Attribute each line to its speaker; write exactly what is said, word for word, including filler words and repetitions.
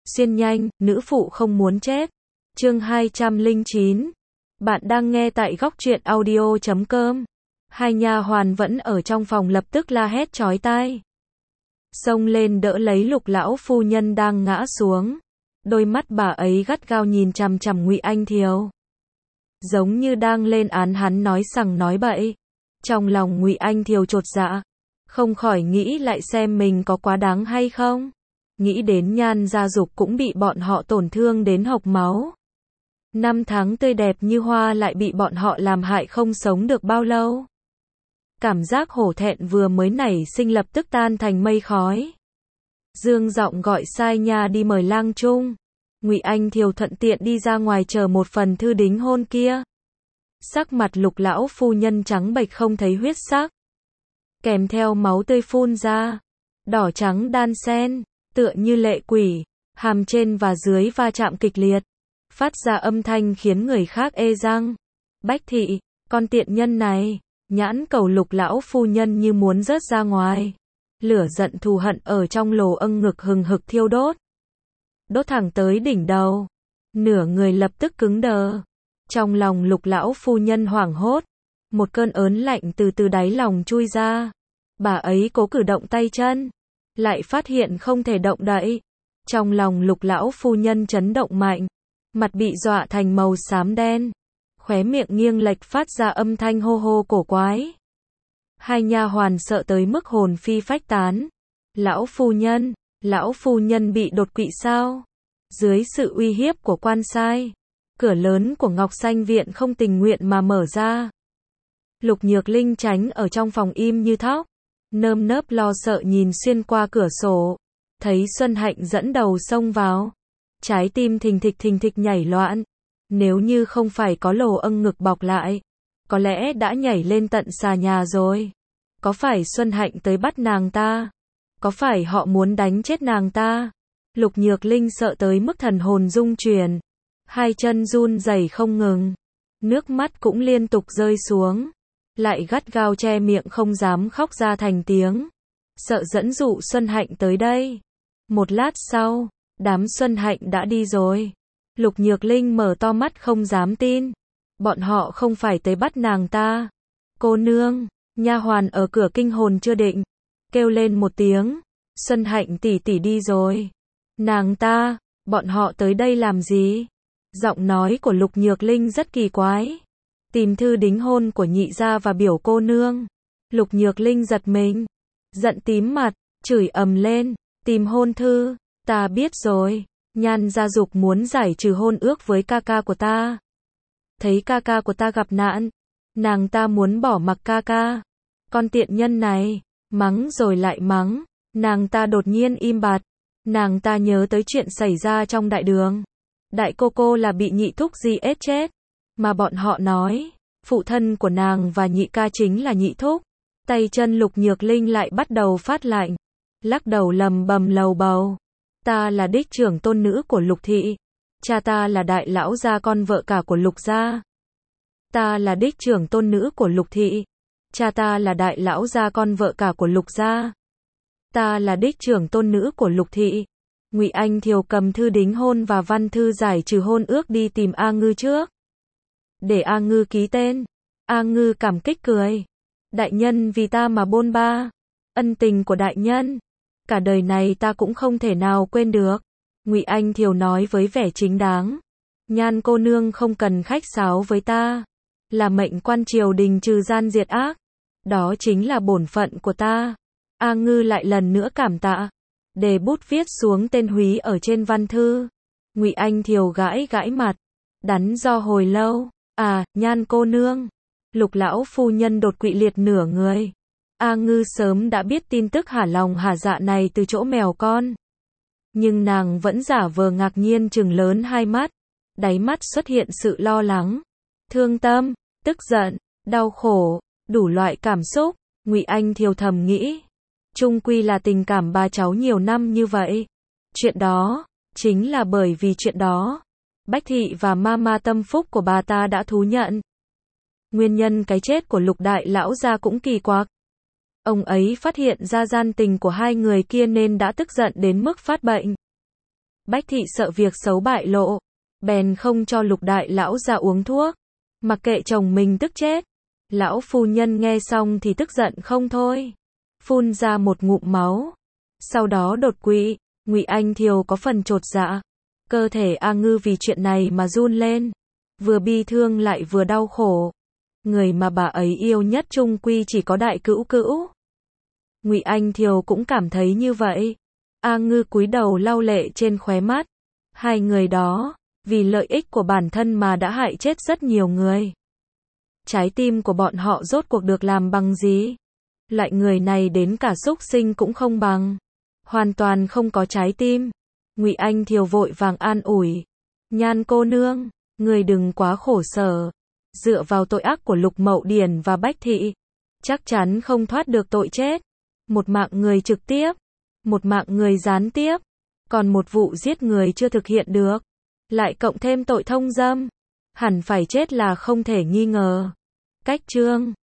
Speaker 1: Xuyên nhanh, nữ phụ không muốn chết. Chương hai trăm lẻ chín. Bạn đang nghe tại góc truyện audio chấm com. Hai nha hoàn vẫn ở trong phòng lập tức la hét chói tai. Xông lên đỡ lấy Lục lão phu nhân đang ngã xuống. Đôi mắt bà ấy gắt gao nhìn chằm chằm Ngụy Anh Thiều. Giống như đang lên án hắn nói sằng nói bậy. Trong lòng Ngụy Anh Thiều chột dạ, không khỏi nghĩ lại xem mình có quá đáng hay không. Nghĩ đến Nhan Gia Dục cũng bị bọn họ tổn thương đến hộc máu. Năm tháng tươi đẹp như hoa lại bị bọn họ làm hại không sống được bao lâu. Cảm giác hổ thẹn vừa mới nảy sinh lập tức tan thành mây khói. Dương giọng gọi sai nha đi mời lang trung. Ngụy Anh Thiều thuận tiện đi ra ngoài chờ một phần thư đính hôn kia. Sắc mặt Lục lão phu nhân trắng bệch không thấy huyết sắc, kèm theo máu tươi phun ra, đỏ trắng đan xen, tựa như lệ quỷ, hàm trên và dưới va chạm kịch liệt, phát ra âm thanh khiến người khác ê răng. Bách thị, con tiện nhân này, nhãn cầu Lục lão phu nhân như muốn rớt ra ngoài. Lửa giận thù hận ở trong lồ âng ngực hừng hực thiêu đốt. Đốt thẳng tới đỉnh đầu. Nửa người lập tức cứng đờ. Trong lòng Lục lão phu nhân hoảng hốt. Một cơn ớn lạnh từ từ đáy lòng chui ra. Bà ấy cố cử động tay chân, lại phát hiện không thể động đậy. Trong lòng Lục lão phu nhân chấn động mạnh. Mặt bị dọa thành màu xám đen. Khóe miệng nghiêng lệch phát ra âm thanh hô hô cổ quái. Hai nha hoàn sợ tới mức hồn phi phách tán. Lão phu nhân, lão phu nhân bị đột quỵ sao? Dưới sự uy hiếp của quan sai, cửa lớn của Ngọc Xanh viện không tình nguyện mà mở ra. Lục Nhược Linh tránh ở trong phòng im như thóc, nơm nớp lo sợ nhìn xuyên qua cửa sổ, thấy Xuân Hạnh dẫn đầu xông vào. Trái tim thình thịch thình thịch nhảy loạn. Nếu như không phải có lồ âng ngực bọc lại, có lẽ đã nhảy lên tận xà nhà rồi. Có phải Xuân Hạnh tới bắt nàng ta? Có phải họ muốn đánh chết nàng ta? Lục Nhược Linh sợ tới mức thần hồn rung chuyển, hai chân run rẩy không ngừng, nước mắt cũng liên tục rơi xuống, lại gắt gao che miệng không dám khóc ra thành tiếng, sợ dẫn dụ Xuân Hạnh tới đây. Một lát sau, đám Xuân Hạnh đã đi rồi. Lục Nhược Linh mở to mắt không dám tin. Bọn họ không phải tới bắt nàng ta. Cô nương, nha hoàn ở cửa kinh hồn chưa định, kêu lên một tiếng, Xuân Hạnh tỷ tỷ đi rồi. Nàng ta, bọn họ tới đây làm gì? Giọng nói của Lục Nhược Linh rất kỳ quái. Tìm thư đính hôn của nhị gia và biểu cô nương. Lục Nhược Linh giật mình, giận tím mặt, chửi ầm lên, tìm hôn thư, ta biết rồi. Nhan Gia Dục muốn giải trừ hôn ước với ca ca của ta. Thấy ca ca của ta gặp nạn, nàng ta muốn bỏ mặc ca ca. Con tiện nhân này, mắng rồi lại mắng, nàng ta đột nhiên im bặt. Nàng ta nhớ tới chuyện xảy ra trong đại đường. Đại cô cô là bị nhị thúc gì ết chết, mà bọn họ nói, phụ thân của nàng và nhị ca chính là nhị thúc. Tay chân Lục Nhược Linh lại bắt đầu phát lạnh, lắc đầu lầm bầm lầu bầu. Ta là đích trưởng tôn nữ của Lục thị. Cha ta là đại lão gia con vợ cả của Lục gia. Ta là đích trưởng tôn nữ của Lục thị. Cha ta là đại lão gia con vợ cả của Lục gia. Ta là đích trưởng tôn nữ của Lục thị. Ngụy Anh Thiều cầm thư đính hôn và văn thư giải trừ hôn ước đi tìm A Ngư trước. Để A Ngư ký tên. A Ngư cảm kích cười. Đại nhân vì ta mà bôn ba. Ân tình của đại nhân, cả đời này ta cũng không thể nào quên được. Ngụy Anh Thiều nói với vẻ chính đáng. Nhan cô nương không cần khách sáo với ta. Là mệnh quan triều đình trừ gian diệt ác. Đó chính là bổn phận của ta. A Ngư lại lần nữa cảm tạ. Để bút viết xuống tên Húy ở trên văn thư. Ngụy Anh Thiều gãi gãi mặt, đắn do hồi lâu. À, Nhan cô nương. Lục lão phu nhân đột quỵ liệt nửa người. A Ngư sớm đã biết tin tức hả lòng hả dạ này từ chỗ mèo con. Nhưng nàng vẫn giả vờ ngạc nhiên trừng lớn hai mắt. Đáy mắt xuất hiện sự lo lắng, thương tâm, tức giận, đau khổ, đủ loại cảm xúc. Ngụy Anh Thiều thầm nghĩ. Chung quy là tình cảm ba cháu nhiều năm như vậy. Chuyện đó, chính là bởi vì chuyện đó, Bách thị và mama tâm phúc của bà ta đã thú nhận. Nguyên nhân cái chết của Lục đại lão gia cũng kỳ quặc. Ông ấy phát hiện ra gian tình của hai người kia nên đã tức giận đến mức phát bệnh. Bách thị sợ việc xấu bại lộ, bèn không cho Lục đại lão ra uống thuốc, mặc kệ chồng mình tức chết. Lão phu nhân nghe xong thì tức giận không thôi, phun ra một ngụm máu, sau đó đột quỵ. Ngụy Anh Thiều có phần chột dạ, cơ thể A Ngư vì chuyện này mà run lên, vừa bi thương lại vừa đau khổ. Người mà bà ấy yêu nhất chung quy chỉ có Đại Cữu Cữu. Ngụy Anh Thiều cũng cảm thấy như vậy. A Ngư cúi đầu lau lệ trên khóe mắt. Hai người đó, vì lợi ích của bản thân mà đã hại chết rất nhiều người. Trái tim của bọn họ rốt cuộc được làm bằng gì? Loại người này đến cả súc sinh cũng không bằng. Hoàn toàn không có trái tim. Ngụy Anh Thiều vội vàng an ủi. Nhan cô nương, người đừng quá khổ sở. Dựa vào tội ác của Lục Mậu Điển và Bách Thị, chắc chắn không thoát được tội chết. Một mạng người trực tiếp, một mạng người gián tiếp, còn một vụ giết người chưa thực hiện được, lại cộng thêm tội thông dâm, hẳn phải chết là không thể nghi ngờ. Cách chương